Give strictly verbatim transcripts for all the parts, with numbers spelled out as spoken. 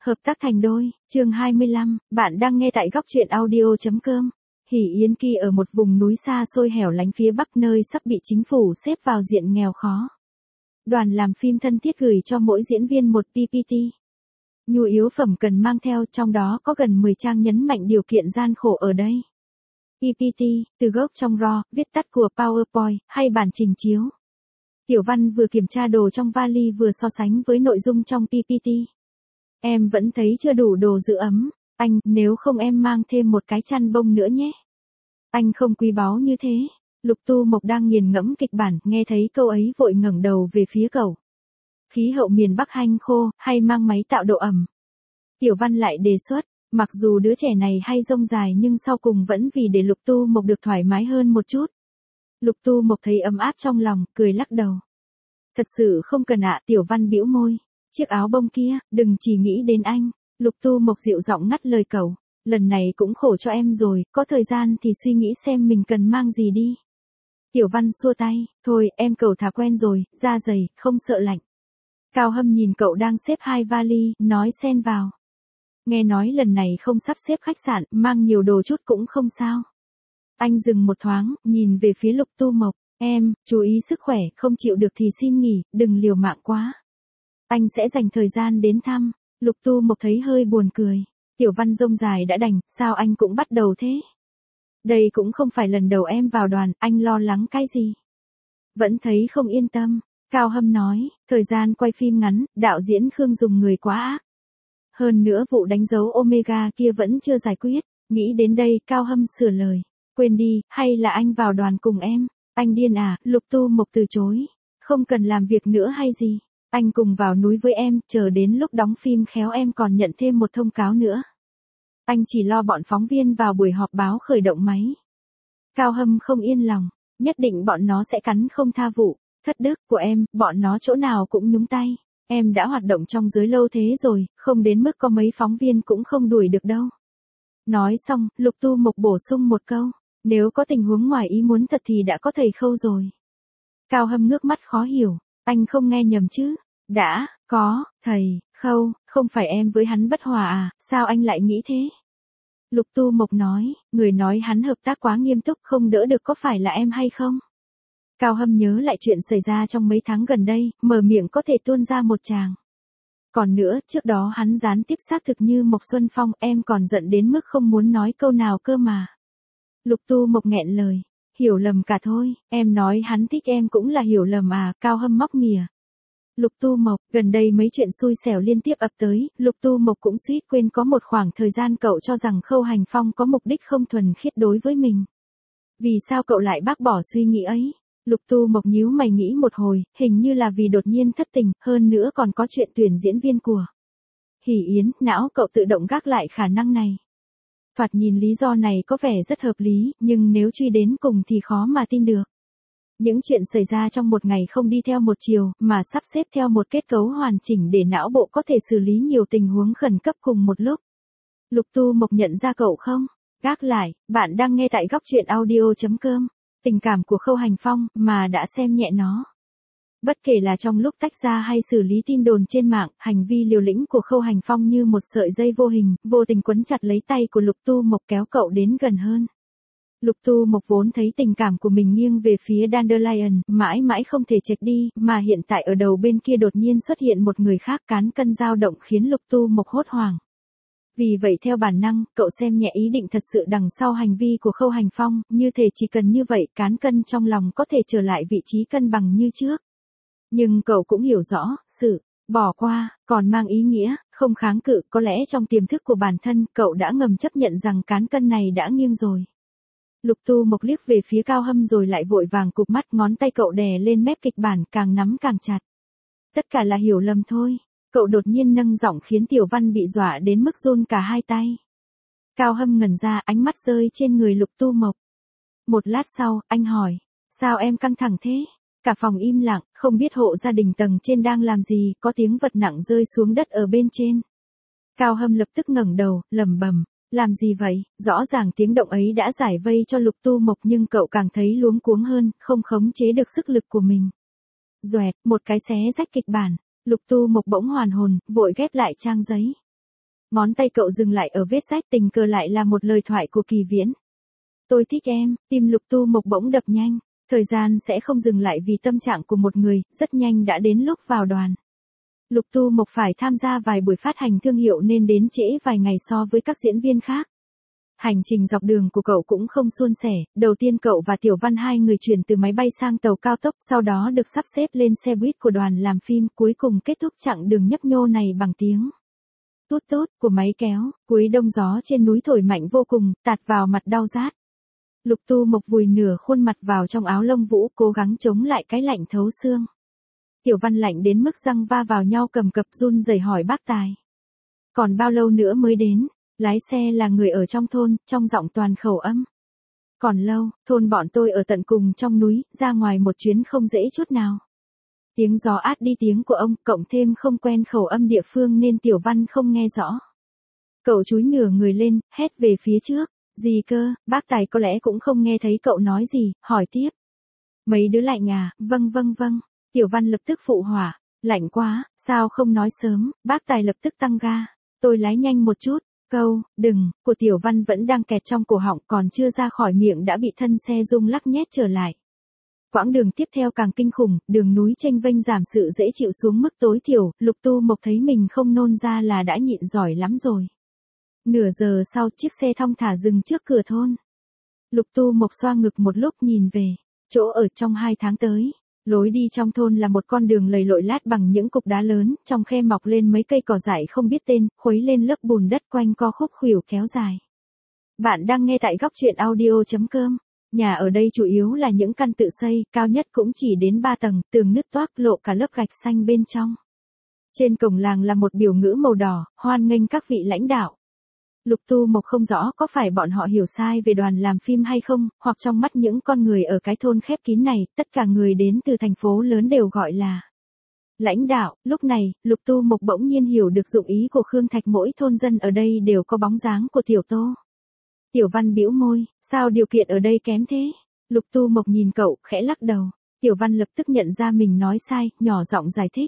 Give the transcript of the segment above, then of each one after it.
Hợp tác thành đôi, chương hai mươi lăm, bạn đang nghe tại góc truyện audio.com. Hỷ Yến Kỳ ở một vùng núi xa xôi hẻo lánh phía Bắc nơi sắp bị chính phủ xếp vào diện nghèo khó. Đoàn làm phim thân thiết gửi cho mỗi diễn viên một pê pê tê. Nhu yếu phẩm cần mang theo, trong đó có gần mười trang nhấn mạnh điều kiện gian khổ ở đây. pê pê tê, từ gốc trong raw, viết tắt của PowerPoint, hay bản trình chiếu. Tiểu Văn vừa kiểm tra đồ trong vali vừa so sánh với nội dung trong pê pê tê. Em vẫn thấy chưa đủ đồ giữ ấm, anh, nếu không em mang thêm một cái chăn bông nữa nhé. Anh không quý báu như thế. Lục Tu Mộc đang nghiền ngẫm kịch bản, nghe thấy câu ấy vội ngẩng đầu về phía cậu. Khí hậu miền Bắc hanh khô, hay mang máy tạo độ ẩm. Tiểu Văn lại đề xuất, mặc dù đứa trẻ này hay rông dài nhưng sau cùng vẫn vì để Lục Tu Mộc được thoải mái hơn một chút. Lục Tu Mộc thấy ấm áp trong lòng, cười lắc đầu. Thật sự không cần ạ, Tiểu Văn bĩu môi. Chiếc áo bông kia, đừng chỉ nghĩ đến anh. Lục Tu Mộc dịu giọng ngắt lời cậu. Lần này cũng khổ cho em rồi, có thời gian thì suy nghĩ xem mình cần mang gì đi. Tiểu Văn xua tay, thôi em cậu thả quen rồi, da dày, không sợ lạnh. Cao Hâm nhìn cậu đang xếp hai vali, nói xen vào. Nghe nói lần này không sắp xếp khách sạn, mang nhiều đồ chút cũng không sao. Anh dừng một thoáng, nhìn về phía Lục Tu Mộc, em, chú ý sức khỏe, không chịu được thì xin nghỉ, đừng liều mạng quá. Anh sẽ dành thời gian đến thăm. Lục Tu Mộc thấy hơi buồn cười. Tiểu Văn rông dài đã đành, sao anh cũng bắt đầu thế? Đây cũng không phải lần đầu em vào đoàn, anh lo lắng cái gì? Vẫn thấy không yên tâm. Cao Hâm nói, thời gian quay phim ngắn, đạo diễn Khương dùng người quá ác. Hơn nữa vụ đánh dấu Omega kia vẫn chưa giải quyết. Nghĩ đến đây, Cao Hâm sửa lời. Quên đi, hay là anh vào đoàn cùng em? Anh điên à? Lục Tu Mộc từ chối. Không cần làm việc nữa hay gì? Anh cùng vào núi với em, chờ đến lúc đóng phim khéo em còn nhận thêm một thông cáo nữa. Anh chỉ lo bọn phóng viên vào buổi họp báo khởi động máy. Cao Hâm không yên lòng, nhất định bọn nó sẽ cắn không tha vụ. Thất đức của em, bọn nó chỗ nào cũng nhúng tay. Em đã hoạt động trong giới lâu thế rồi, không đến mức có mấy phóng viên cũng không đuổi được đâu. Nói xong, Lục Tu Mộc bổ sung một câu. Nếu có tình huống ngoài ý muốn thật thì đã có thầy Khâu rồi. Cao Hâm ngước mắt khó hiểu. Anh không nghe nhầm chứ? Đã, có, thầy, Khâu, không phải em với hắn bất hòa à, sao anh lại nghĩ thế? Lục Tu Mộc nói, người nói hắn hợp tác quá nghiêm túc không đỡ được có phải là em hay không? Cao Hâm nhớ lại chuyện xảy ra trong mấy tháng gần đây, mở miệng có thể tuôn ra một tràng. Còn nữa, trước đó hắn gián tiếp xác thực như Mộc Xuân Phong, em còn giận đến mức không muốn nói câu nào cơ mà. Lục Tu Mộc nghẹn lời. Hiểu lầm cả thôi, em nói hắn thích em cũng là hiểu lầm à, Cao Hâm móc mỉa. Lục Tu Mộc, gần đây mấy chuyện xui xẻo liên tiếp ập tới, Lục Tu Mộc cũng suýt quên có một khoảng thời gian cậu cho rằng Khâu Hành Phong có mục đích không thuần khiết đối với mình. Vì sao cậu lại bác bỏ suy nghĩ ấy? Lục Tu Mộc nhíu mày nghĩ một hồi, hình như là vì đột nhiên thất tình, hơn nữa còn có chuyện tuyển diễn viên của Hỷ Yến, não cậu tự động gác lại khả năng này. Thoạt nhìn lý do này có vẻ rất hợp lý, nhưng nếu truy đến cùng thì khó mà tin được. Những chuyện xảy ra trong một ngày không đi theo một chiều, mà sắp xếp theo một kết cấu hoàn chỉnh để não bộ có thể xử lý nhiều tình huống khẩn cấp cùng một lúc. Lục Tu Mộc nhận ra cậu không? Gác lại, bạn đang nghe tại góc truyện audio.com. Tình cảm của Khâu Hành Phong, mà đã xem nhẹ nó. Bất kể là trong lúc tách ra hay xử lý tin đồn trên mạng, hành vi liều lĩnh của Khâu Hành Phong như một sợi dây vô hình, vô tình quấn chặt lấy tay của Lục Tu Mộc kéo cậu đến gần hơn. Lục Tu Mộc vốn thấy tình cảm của mình nghiêng về phía Dandelion, mãi mãi không thể chệch đi, mà hiện tại ở đầu bên kia đột nhiên xuất hiện một người khác, cán cân dao động khiến Lục Tu Mộc hốt hoảng. Vì vậy theo bản năng, cậu xem nhẹ ý định thật sự đằng sau hành vi của Khâu Hành Phong, như thể chỉ cần như vậy cán cân trong lòng có thể trở lại vị trí cân bằng như trước. Nhưng cậu cũng hiểu rõ, sự bỏ qua còn mang ý nghĩa không kháng cự, có lẽ trong tiềm thức của bản thân, cậu đã ngầm chấp nhận rằng cán cân này đã nghiêng rồi. Lục Tu Mộc liếc về phía Cao Hâm rồi lại vội vàng cụp mắt, ngón tay cậu đè lên mép kịch bản, càng nắm càng chặt. Tất cả là hiểu lầm thôi. Cậu đột nhiên nâng giọng khiến Tiểu Văn bị dọa đến mức run cả hai tay. Cao Hâm ngẩn ra, ánh mắt rơi trên người Lục Tu Mộc. Một lát sau, anh hỏi, sao em căng thẳng thế? Cả phòng im lặng, không biết hộ gia đình tầng trên đang làm gì, có tiếng vật nặng rơi xuống đất ở bên trên. Cao Hâm lập tức ngẩng đầu, lẩm bẩm, làm gì vậy? Rõ ràng tiếng động ấy đã giải vây cho Lục Tu Mộc nhưng cậu càng thấy luống cuống hơn, không khống chế được sức lực của mình. Doẹt, một cái xé rách kịch bản. Lục Tu Mộc bỗng hoàn hồn, vội ghép lại trang giấy. Ngón tay cậu dừng lại ở vết rách, tình cờ lại là một lời thoại của Kỳ Viễn. Tôi thích em, tim Lục Tu Mộc bỗng đập nhanh. Thời gian sẽ không dừng lại vì tâm trạng của một người, rất nhanh đã đến lúc vào đoàn. Lục Tu Mộc phải tham gia vài buổi phát hành thương hiệu nên đến trễ vài ngày so với các diễn viên khác. Hành trình dọc đường của cậu cũng không suôn sẻ, đầu tiên cậu và Tiểu Văn hai người chuyển từ máy bay sang tàu cao tốc, sau đó được sắp xếp lên xe buýt của đoàn làm phim, cuối cùng kết thúc chặng đường nhấp nhô này bằng tiếng tút tút của máy kéo, cuối đông gió trên núi thổi mạnh vô cùng, tạt vào mặt đau rát. Lục Tu Mộc vùi nửa khuôn mặt vào trong áo lông vũ, cố gắng chống lại cái lạnh thấu xương. Tiểu Văn lạnh đến mức răng va vào nhau cầm cập, run rẩy hỏi bác Tài. Còn bao lâu nữa mới đến? Lái xe là người ở trong thôn, trong giọng toàn khẩu âm. Còn lâu, thôn bọn tôi ở tận cùng trong núi, ra ngoài một chuyến không dễ chút nào. Tiếng gió át đi tiếng của ông, cộng thêm không quen khẩu âm địa phương nên Tiểu Văn không nghe rõ. Cậu chúi nửa người lên, hét về phía trước. Gì cơ, bác Tài có lẽ cũng không nghe thấy cậu nói gì, hỏi tiếp. Mấy đứa lạnh à, vâng vâng vâng. Tiểu Văn lập tức phụ hỏa. Lạnh quá, sao không nói sớm, bác Tài lập tức tăng ga. Tôi lái nhanh một chút. Câu, đừng, của Tiểu Văn vẫn đang kẹt trong cổ họng, còn chưa ra khỏi miệng đã bị thân xe rung lắc nhét trở lại. Quãng đường tiếp theo càng kinh khủng, đường núi chênh vênh giảm sự dễ chịu xuống mức tối thiểu, Lục Tu Mộc thấy mình không nôn ra là đã nhịn giỏi lắm rồi. Nửa giờ sau, chiếc xe thong thả dừng trước cửa thôn. Lục Tu Mộc xoa ngực một lúc nhìn về chỗ ở trong hai tháng tới. Lối đi trong thôn là một con đường lầy lội lát bằng những cục đá lớn, trong khe mọc lên mấy cây cỏ dại không biết tên, khuấy lên lớp bùn đất quanh co khúc khuỷu kéo dài. Bạn đang nghe tại góc truyện audio chấm com. Nhà ở đây chủ yếu là những căn tự xây, cao nhất cũng chỉ đến ba tầng, tường nứt toác lộ cả lớp gạch xanh bên trong. Trên cổng làng là một biểu ngữ màu đỏ, hoan nghênh các vị lãnh đạo. Lục Tu Mộc không rõ có phải bọn họ hiểu sai về đoàn làm phim hay không, hoặc trong mắt những con người ở cái thôn khép kín này, tất cả người đến từ thành phố lớn đều gọi là lãnh đạo. Lúc này, Lục Tu Mộc bỗng nhiên hiểu được dụng ý của Khương Thạch, mỗi thôn dân ở đây đều có bóng dáng của Tiểu Tô. Tiểu Văn bĩu môi, sao điều kiện ở đây kém thế? Lục Tu Mộc nhìn cậu, khẽ lắc đầu. Tiểu Văn lập tức nhận ra mình nói sai, nhỏ giọng giải thích.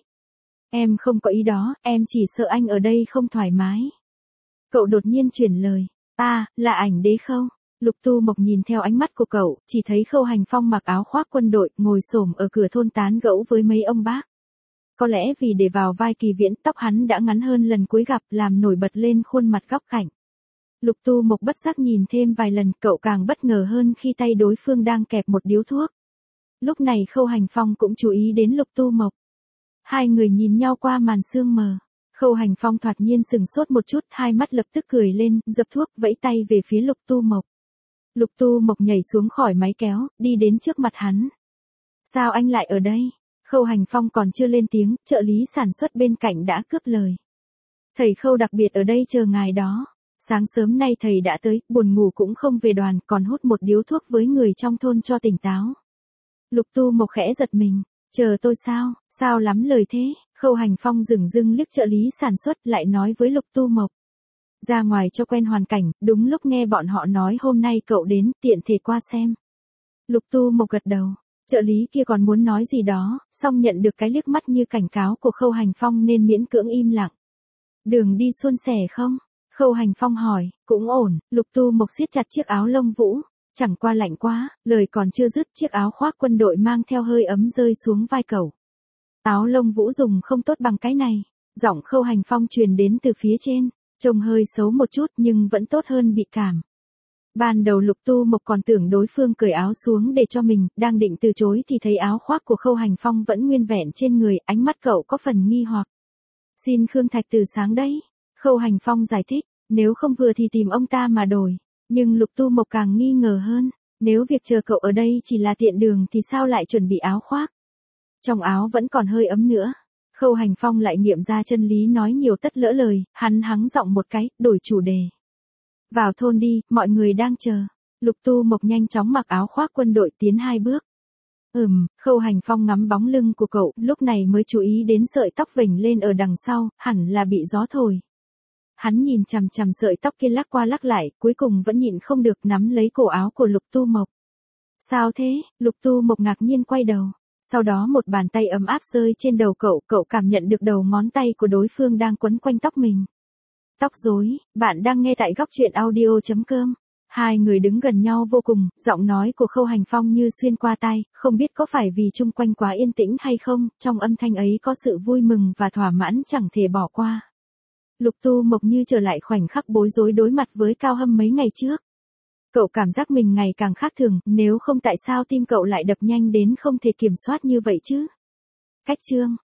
Em không có ý đó, em chỉ sợ anh ở đây không thoải mái. Cậu đột nhiên chuyển lời. À, là ảnh đế Khâu. Lục Tu Mộc nhìn theo ánh mắt của cậu, chỉ thấy Khâu Hành Phong mặc áo khoác quân đội, ngồi xổm ở cửa thôn tán gẫu với mấy ông bác. Có lẽ vì để vào vai Kỳ Viễn, tóc hắn đã ngắn hơn lần cuối gặp, làm nổi bật lên khuôn mặt góc cạnh. Lục Tu Mộc bất giác nhìn thêm vài lần, cậu càng bất ngờ hơn khi tay đối phương đang kẹp một điếu thuốc. Lúc này Khâu Hành Phong cũng chú ý đến Lục Tu Mộc. Hai người nhìn nhau qua màn sương mờ. Khâu Hành Phong thoạt nhiên sừng sốt một chút, hai mắt lập tức cười lên, dập thuốc, vẫy tay về phía Lục Tu Mộc. Lục Tu Mộc nhảy xuống khỏi máy kéo, đi đến trước mặt hắn. Sao anh lại ở đây? Khâu Hành Phong còn chưa lên tiếng, trợ lý sản xuất bên cạnh đã cướp lời. Thầy Khâu đặc biệt ở đây chờ ngài đó. Sáng sớm nay thầy đã tới, buồn ngủ cũng không về đoàn, còn hút một điếu thuốc với người trong thôn cho tỉnh táo. Lục Tu Mộc khẽ giật mình. Chờ tôi sao? Sao lắm lời thế? Khâu Hành Phong dửng dưng liếc trợ lý sản xuất, lại nói với Lục Tu Mộc. Ra ngoài cho quen hoàn cảnh, đúng lúc nghe bọn họ nói hôm nay cậu đến, tiện thể qua xem. Lục Tu Mộc gật đầu. Trợ lý kia còn muốn nói gì đó, song nhận được cái liếc mắt như cảnh cáo của Khâu Hành Phong nên miễn cưỡng im lặng. Đường đi suôn sẻ không? Khâu Hành Phong hỏi. Cũng ổn. Lục Tu Mộc siết chặt chiếc áo lông vũ. Chẳng qua lạnh quá, lời còn chưa dứt, chiếc áo khoác quân đội mang theo hơi ấm rơi xuống vai cậu. Áo lông vũ dùng không tốt bằng cái này. Giọng Khâu Hành Phong truyền đến từ phía trên. Trông hơi xấu một chút nhưng vẫn tốt hơn bị cảm. Ban đầu Lục Tu Mộc còn tưởng đối phương cởi áo xuống để cho mình, đang định từ chối thì thấy áo khoác của Khâu Hành Phong vẫn nguyên vẹn trên người, ánh mắt cậu có phần nghi hoặc. Xin Khương Thạch từ sáng đấy. Khâu Hành Phong giải thích, nếu không vừa thì tìm ông ta mà đổi. Nhưng Lục Tu Mộc càng nghi ngờ hơn, nếu việc chờ cậu ở đây chỉ là tiện đường thì sao lại chuẩn bị áo khoác? Trong áo vẫn còn hơi ấm nữa. Khâu Hành Phong lại nghiệm ra chân lý nói nhiều tất lỡ lời, hắn hắng giọng một cái, đổi chủ đề. Vào thôn đi, mọi người đang chờ. Lục Tu Mộc nhanh chóng mặc áo khoác quân đội tiến hai bước. Ừm, Khâu Hành Phong ngắm bóng lưng của cậu, lúc này mới chú ý đến sợi tóc vểnh lên ở đằng sau, hẳn là bị gió thổi. Hắn nhìn chằm chằm sợi tóc kia lắc qua lắc lại, cuối cùng vẫn nhịn không được nắm lấy cổ áo của Lục Tu Mộc. Sao thế? Lục Tu Mộc ngạc nhiên quay đầu. Sau đó một bàn tay ấm áp rơi trên đầu cậu, cậu cảm nhận được đầu ngón tay của đối phương đang quấn quanh tóc mình. Tóc rối, bạn đang nghe tại góc chuyện audio.com. Hai người đứng gần nhau vô cùng, giọng nói của Khâu Hành Phong như xuyên qua tai, không biết có phải vì chung quanh quá yên tĩnh hay không, trong âm thanh ấy có sự vui mừng và thỏa mãn chẳng thể bỏ qua. Lục Tu Mộc như trở lại khoảnh khắc bối rối đối mặt với Cao Hâm mấy ngày trước. Cậu cảm giác mình ngày càng khác thường, nếu không tại sao tim cậu lại đập nhanh đến không thể kiểm soát như vậy chứ? Cách chương